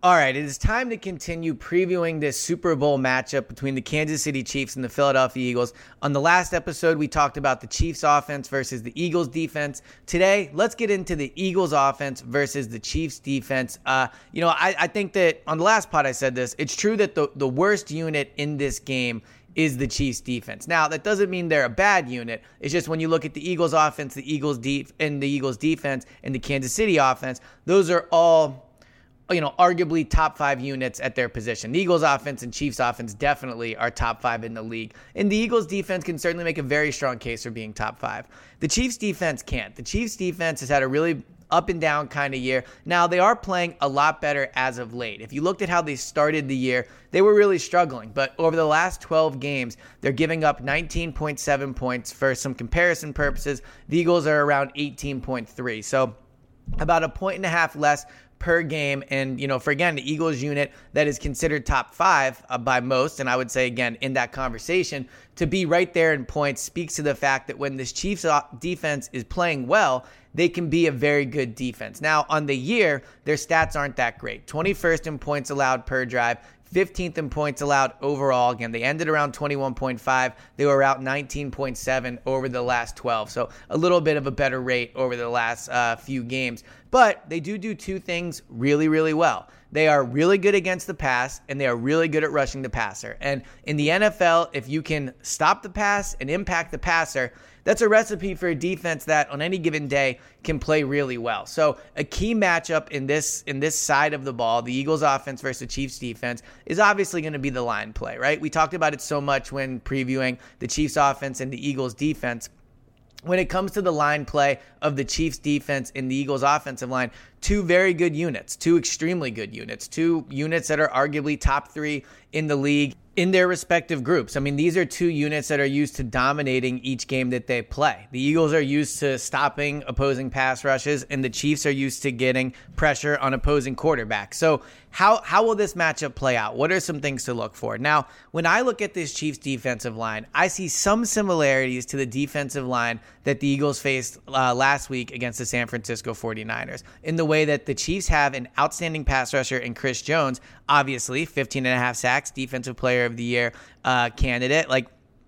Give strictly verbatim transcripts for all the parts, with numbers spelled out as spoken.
All right, it is time to continue previewing this Super Bowl matchup between the Kansas City Chiefs and the Philadelphia Eagles. On the last episode, we talked about the Chiefs offense versus the Eagles defense. Today, let's get into the Eagles offense versus the Chiefs defense. Uh, you know, I, I think that on the last pod I said this, it's true that the, the worst unit in this game is the Chiefs defense. Now, that doesn't mean they're a bad unit. It's just when you look at the Eagles offense, the Eagles def- and the Eagles defense and the Kansas City offense, those are all, you know, arguably top five units at their position. The Eagles offense and Chiefs offense definitely are top five in the league. And the Eagles defense can certainly make a very strong case for being top five. The Chiefs defense can't. The Chiefs defense has had a really up and down kind of year. Now, they are playing a lot better as of late. If you looked at how they started the year, they were really struggling. But over the last twelve games, they're giving up nineteen point seven points. For some comparison purposes, the Eagles are around eighteen point three. So about a point and a half less per game. And, you know, for, again, the Eagles unit that is considered top five uh, by most, and I would say, again, in that conversation, to be right there in points speaks to the fact that when this Chiefs defense is playing well, they can be a very good defense. Now, on the year, their stats aren't that great. twenty-first in points allowed per drive, fifteenth in points allowed overall. Again, they ended around twenty-one point five. They were out nineteen point seven over the last twelve. So a little bit of a better rate over the last uh, few games. But they do do two things really, really well. They are really good against the pass, and they are really good at rushing the passer. And in the N F L, if you can stop the pass and impact the passer, that's a recipe for a defense that on any given day can play really well. So a key matchup in this in this side of the ball, the Eagles offense versus the Chiefs defense, is obviously going to be the line play, right? We talked about it so much when previewing the Chiefs offense and the Eagles defense. When it comes to the line play of the Chiefs defense and the Eagles offensive line, two very good units, two extremely good units, two units that are arguably top three in the league in their respective groups. I mean, these are two units that are used to dominating each game that they play. The Eagles are used to stopping opposing pass rushes, and the Chiefs are used to getting pressure on opposing quarterbacks. So how how will this matchup play out? What are some things to look for? Now, when I look at this Chiefs defensive line, I see some similarities to the defensive line that the Eagles faced uh, last week against the San Francisco forty-niners, in the way that the Chiefs have an outstanding pass rusher in Chris Jones, obviously fifteen and a half sacks, defensive player of the year uh, candidate. Like,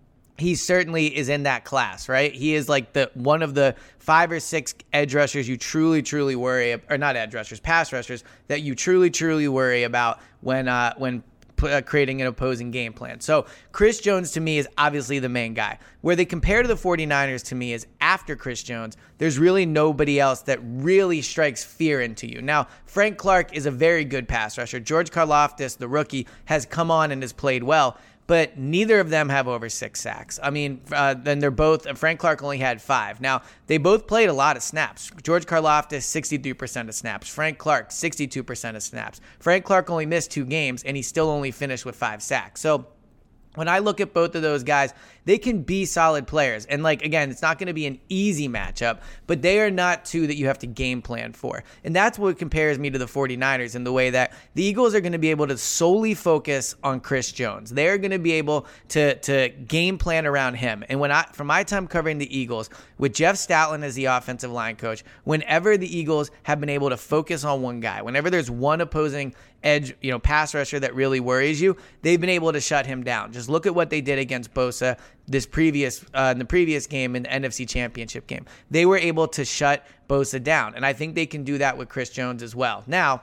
he certainly is in that class, right? He is like the one of the five or six edge rushers you truly, truly worry, or not edge rushers, pass rushers that you truly, truly worry about when uh, when uh, creating an opposing game plan. So Chris Jones to me is obviously the main guy. Where they compare to the forty-niners to me is after Chris Jones, there's really nobody else that really strikes fear into you. Now, Frank Clark is a very good pass rusher. George Karlaftis, the rookie, has come on and has played well, but neither of them have over six sacks. I mean, uh, then they're both, Frank Clark only had five. Now, they both played a lot of snaps. George Karlaftis, sixty-three percent of snaps. Frank Clark, sixty-two percent of snaps. Frank Clark only missed two games, and he still only finished with five sacks. So when I look at both of those guys, they can be solid players. And, like, again, it's not going to be an easy matchup, but they are not two that you have to game plan for. And that's what compares me to the forty-niners in the way that the Eagles are going to be able to solely focus on Chris Jones. They're going to be able to, to game plan around him. And when I, from my time covering the Eagles, with Jeff Stoutland as the offensive line coach, whenever the Eagles have been able to focus on one guy, whenever there's one opposing edge, you know, pass rusher that really worries you, they've been able to shut him down. Just look at what they did against Bosa this previous uh, in the previous game in the N F C Championship game. They were able to shut Bosa down, and I think they can do that with Chris Jones as well. Now,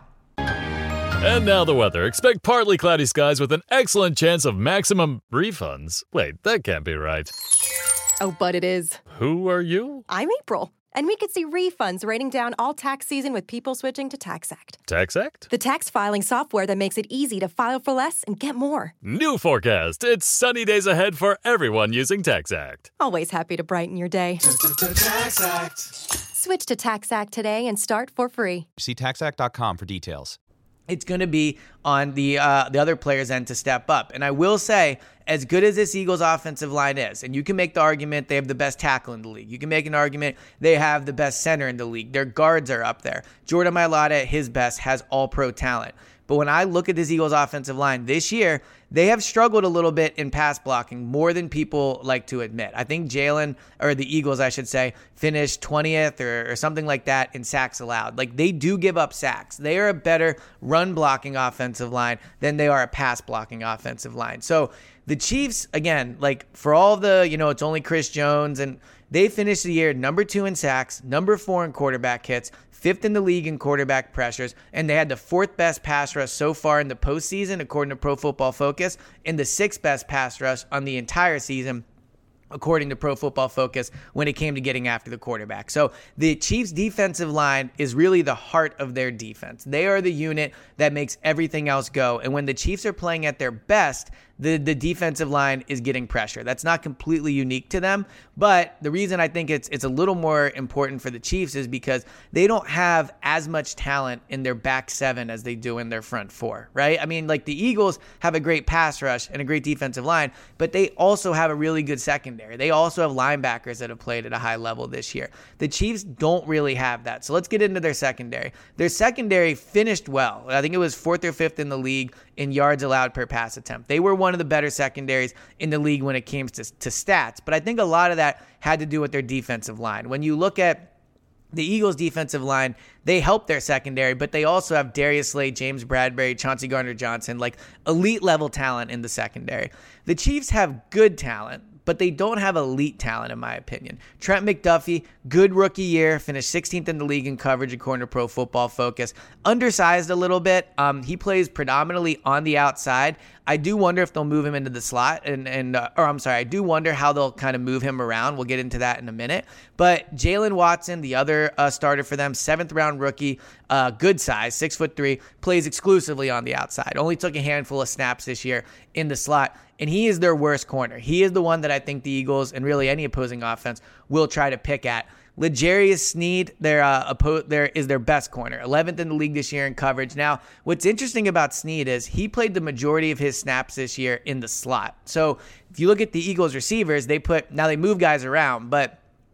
and now the weather. Expect partly cloudy skies with an excellent chance of maximum refunds. Wait, that can't be right. Oh, but it is. Who are you? I'm April. And we could see refunds raining down all tax season with people switching to TaxAct. TaxAct? The tax filing software that makes it easy to file for less and get more. New forecast. It's sunny days ahead for everyone using TaxAct. Always happy to brighten your day. TaxAct. Switch to TaxAct today and start for free. See tax act dot com for details. It's going to be on the uh, the other players' end to step up. And I will say, as good as this Eagles offensive line is, and you can make the argument they have the best tackle in the league. You can make an argument they have the best center in the league. Their guards are up there. Jordan Mailata, at his best, has all-pro talent. But when I look at this Eagles offensive line this year, they have struggled a little bit in pass blocking more than people like to admit. I think Jalen, or the Eagles, I should say, finished twentieth or, or something like that in sacks allowed. Like, they do give up sacks. They are a better run blocking offensive line than they are a pass blocking offensive line. So the Chiefs, again, like for all the, you know, it's only Chris Jones, and they finished the year number two in sacks, number four in quarterback hits, fifth in the league in quarterback pressures, and they had the fourth best pass rush so far in the postseason, according to Pro Football Focus, and the sixth best pass rush on the entire season, according to Pro Football Focus, when it came to getting after the quarterback. So the Chiefs' defensive line is really the heart of their defense. They are the unit that makes everything else go. And when the Chiefs are playing at their best, the, the defensive line is getting pressure. That's not completely unique to them, but the reason I think it's it's a little more important for the Chiefs is because they don't have as much talent in their back seven as they do in their front four, right? I mean, like the Eagles have a great pass rush and a great defensive line, but they also have a really good secondary. They also have linebackers that have played at a high level this year. The Chiefs don't really have that. So let's get into their secondary. Their secondary finished well. I think it was fourth or fifth in the league in yards allowed per pass attempt. They were one of the better secondaries in the league when it came to, to stats, but I think a lot of that had to do with their defensive line. When you look at the Eagles' defensive line, they help their secondary, but they also have Darius Slade, James Bradbury, Chauncey Gardner-Johnson, like elite level talent in the secondary. The Chiefs have good talent, but they don't have elite talent, in my opinion. Trent McDuffie, good rookie year, finished sixteenth in the league in coverage according to Pro Football Focus. Undersized a little bit. Um, he plays predominantly on the outside. I do wonder if they'll move him into the slot, and and uh, or I'm sorry, I do wonder how they'll kind of move him around. We'll get into that in a minute. But Jalen Watson, the other uh, starter for them, seventh round rookie, uh, good size, six foot three, plays exclusively on the outside. Only took a handful of snaps this year in the slot, and he is their worst corner. He is the one that I think the Eagles and really any opposing offense will try to pick at. L'Jarius Sneed, their uh, oppo- their, is their best corner, eleventh in the league this year in coverage. Now, what's interesting about Sneed is he played the majority of his snaps this year in the slot. So if you look at the Eagles receivers, they put, now they move guys around, but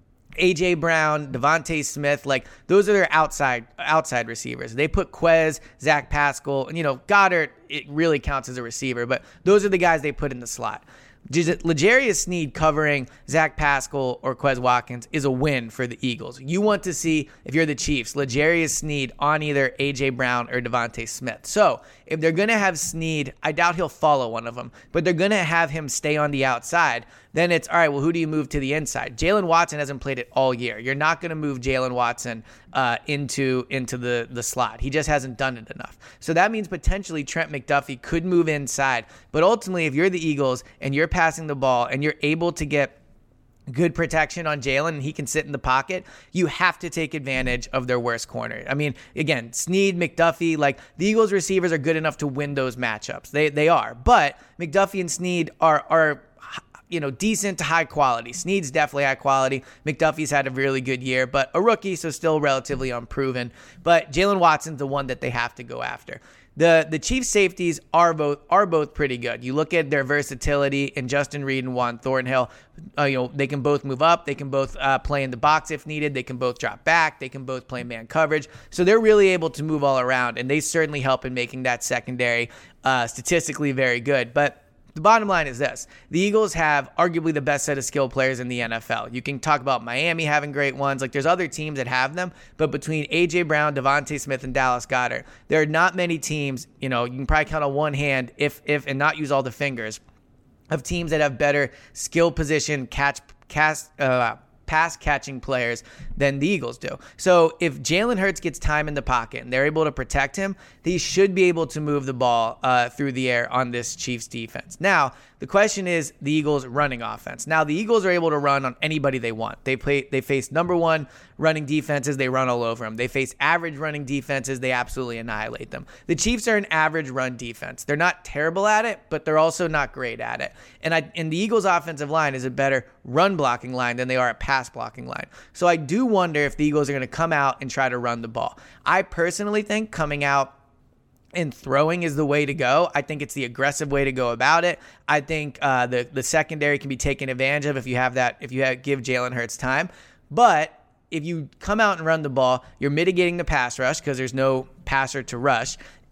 A J Brown, Devontae Smith, like those are their outside outside receivers. They put Quez, Zach Pascal, and you know, Goddard, it really counts as a receiver, but those are the guys they put in the slot. L'Jarius Sneed covering Zach Pascal or Quez Watkins is a win for the Eagles. You want to see, if you're the Chiefs, L'Jarius Sneed on either A J Brown or Devontae Smith. So if they're going to have Sneed, I doubt he'll follow one of them, but they're going to have him stay on the outside. Then it's, all right, well, who do you move to the inside? Jalen Watson hasn't played it all year. You're not going to move Jalen Watson uh, into into the, the slot. He just hasn't done it enough. So that means potentially Trent McDuffie could move inside. But ultimately, if you're the Eagles and you're passing the ball and you're able to get good protection on Jalen and he can sit in the pocket, you have to take advantage of their worst corner. I mean, again, Sneed, McDuffie, like the Eagles receivers are good enough to win those matchups. They they are. But McDuffie and Sneed are are you know, decent to high quality. Sneed's definitely high quality. McDuffie's had a really good year, but a rookie, so still relatively unproven. But Jalen Watson's the one that they have to go after. The the Chiefs safeties are both are both pretty good. You look at their versatility in Justin Reed and Juan Thornhill. Uh, you know, they can both move up. They can both uh, play in the box if needed. They can both drop back. They can both play man coverage. So they're really able to move all around, and they certainly help in making that secondary uh, statistically very good. But the bottom line is this. The Eagles have arguably the best set of skill players in the N F L. You can talk about Miami having great ones. Like, there's other teams that have them, but between A J Brown, Devontae Smith, and Dallas Goedert, there are not many teams, you know, you can probably count on one hand, if, if and not use all the fingers, of teams that have better skill position, catch, cast, uh, pass catching players than the Eagles do. So if Jalen Hurts gets time in the pocket and they're able to protect him, they should be able to move the ball uh, through the air on this Chiefs defense. Now, the question is the Eagles' running offense. Now, the Eagles are able to run on anybody they want. They play. They face number one running defenses. They run all over them. They face average running defenses. They absolutely annihilate them. The Chiefs are an average run defense. They're not terrible at it, but they're also not great at it. And, I, and the Eagles' offensive line is a better run blocking line than they are a pass blocking line. So I do wonder if the Eagles are going to come out and try to run the ball. I personally think coming out and throwing is the way to go. I think it's the aggressive way to go about it. I think uh, the the secondary can be taken advantage of if you have that, if you have, give Jalen Hurts time. But if you come out and run the ball, you're mitigating the pass rush because there's no passer to rush.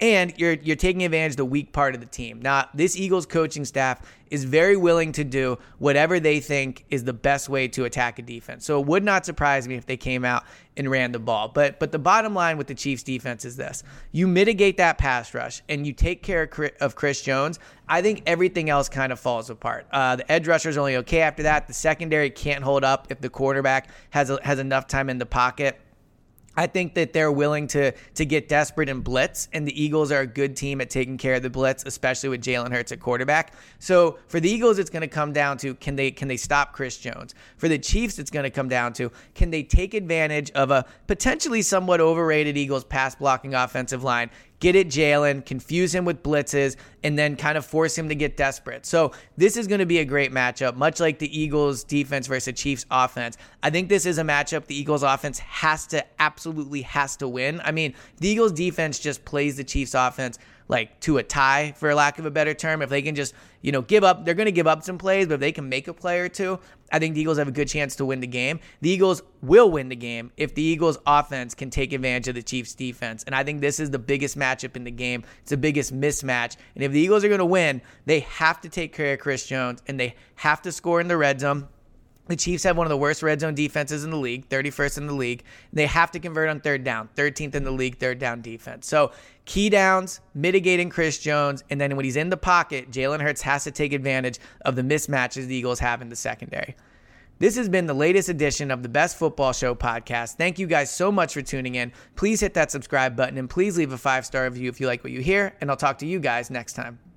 and you're you're taking advantage of the weak part of the team. Now, this Eagles coaching staff is very willing to do whatever they think is the best way to attack a defense. So it would not surprise me if they came out and ran the ball. But but the bottom line with the Chiefs defense is this. You mitigate that pass rush and you take care of Chris Jones, I think everything else kind of falls apart. Uh, the edge rusher is only okay after that. The secondary can't hold up if the quarterback has a, has enough time in the pocket. I think that they're willing to to get desperate and blitz, and the Eagles are a good team at taking care of the blitz, especially with Jalen Hurts at quarterback. So for the Eagles, it's going to come down to can they can they stop Chris Jones? For the Chiefs, it's going to come down to can they take advantage of a potentially somewhat overrated Eagles pass blocking offensive line, get at Jalen, confuse him with blitzes, and then kind of force him to get desperate. So this is going to be a great matchup, much like the Eagles defense versus the Chiefs offense. I think this is a matchup the Eagles offense has to, absolutely has to win. I mean, the Eagles defense just plays the Chiefs offense like to a tie, for lack of a better term. If they can just, you know, give up, they're going to give up some plays, but if they can make a play or two, I think the Eagles have a good chance to win the game. The Eagles will win the game if the Eagles offense can take advantage of the Chiefs defense. And I think this is the biggest matchup in the game. It's the biggest mismatch. And if the Eagles are going to win, they have to take care of Chris Jones and they have to score in the red zone. The Chiefs have one of the worst red zone defenses in the league, thirty-first in the league. They have to convert on third down, thirteenth in the league, third down defense. So key downs, mitigating Chris Jones, and then when he's in the pocket, Jalen Hurts has to take advantage of the mismatches the Eagles have in the secondary. This has been the latest edition of the Best Football Show podcast. Thank you guys so much for tuning in. Please hit that subscribe button and please leave a five-star review if you like what you hear, and I'll talk to you guys next time.